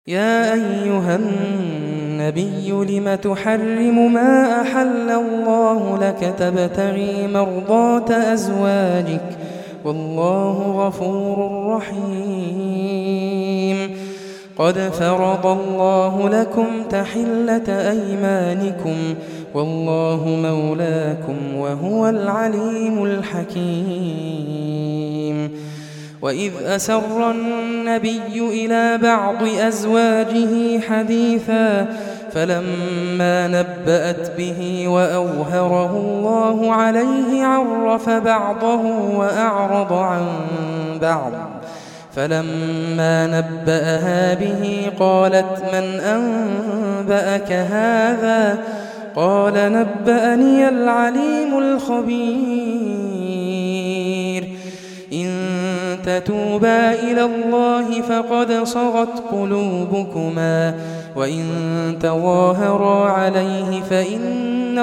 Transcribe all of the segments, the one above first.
يا أيها النبي لم تحرم ما أحل الله لك تبتغي مرضات أزواجك والله غفور رحيم قد فرض الله لكم تحلة أيمانكم والله مولاكم وهو العليم الحكيم وإذ أسر النبي إلى بعض أزواجه حديثا فلما نبأت به وأظهره الله عليه عرف بعضه وأعرض عن بعض فلما نبأها به قالت من أنبأك هذا قال نبأني العليم الخبير إن تتوبا إلى الله فقد صغت قلوبكما وإن تظاهرا عليه فإن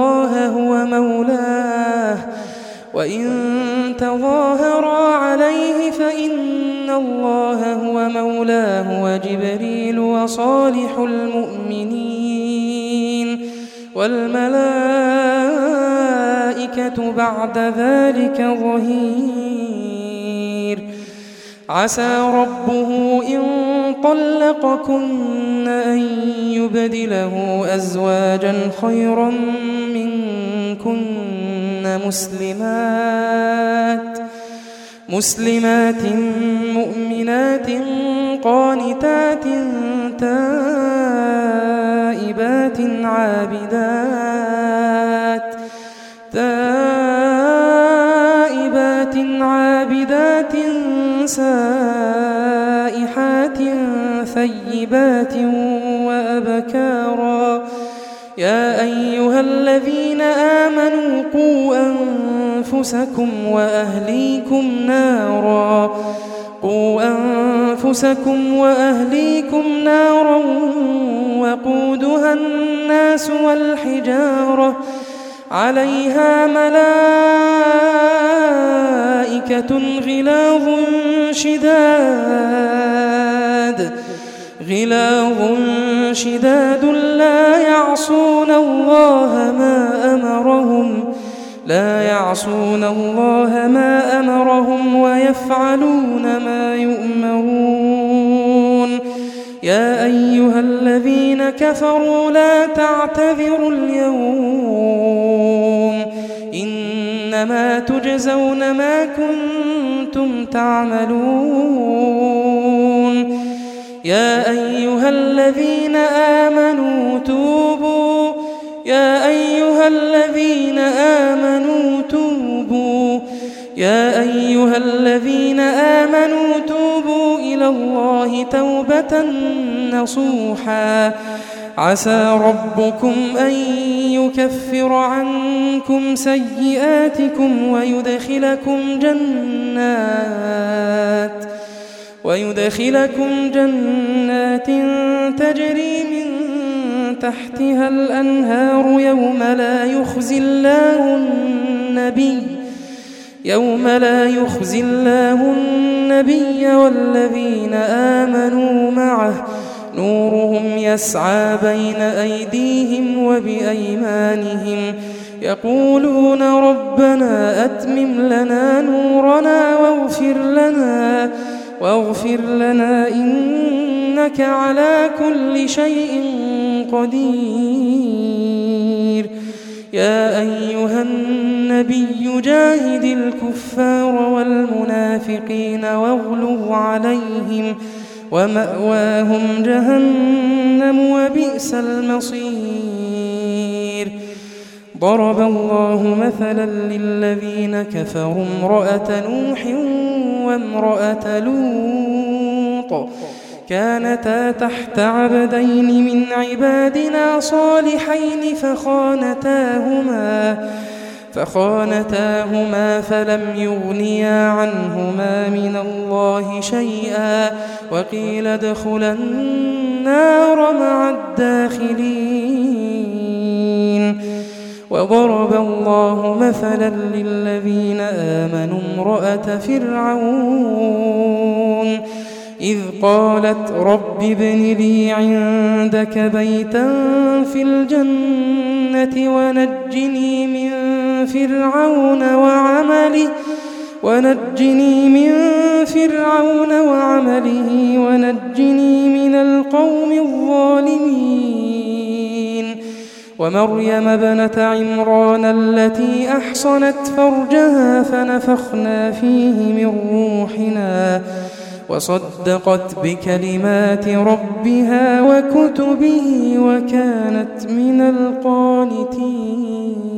الله هو مولاه وجبريل وصالح المؤمنين والملائكة بعد ذلك ظهير عسى ربه إن طلقكن أن يبدله أزواجا خيرا منكن مسلمات مؤمنات قانتات تائبات عابدات سائحات ثيبات وأبكارا يا أيها الذين آمنوا قوا أنفسكم وأهليكم نارا وقودها الناس والحجارة عليها ملائكة غلاظ شداد لا يعصون الله ما أمرهم ويفعلون ما يؤمرون يا أيها الذين كفروا لا تعتذروا اليوم إنما تجزون ما كنتم تعملون يا أيها الذين آمنوا توبوا إلى الله توبة نصوحا عسى ربكم أن يكفر عنكم سيئاتكم ويدخلكم جنات تجري من تحتها الأنهار يوم لا يخزي الله النبي والذين آمنوا معه نورهم يسعى بين أيديهم وبأيمانهم يقولون ربنا أتمم لنا نورنا واغفر لنا إنك على كل شيء قدير يا أيها النبي جاهد الكفار والمنافقين واغلظ عليهم ومأواهم جهنم وبئس المصير ضرب الله مثلا للذين كفروا امرأة نوح وامرأة لوط كانتا تحت عبدين من عبادنا صالحين فخانتاهما فلم يغنيا عنهما من الله شيئا وقيل ادخلا النار مع الداخلين وضرب الله مثلا للذين آمنوا امرأة فرعون إذ قالت رب ابن لي عندك بيتا في الجنة ونجني من فرعون وعمله ونجني من القوم الظالمين ومريم ابنة عمران التي أحصنت فرجها فنفخنا فيه من روحنا وصدقت بكلمات ربها وكتبه وكانت من القانتين.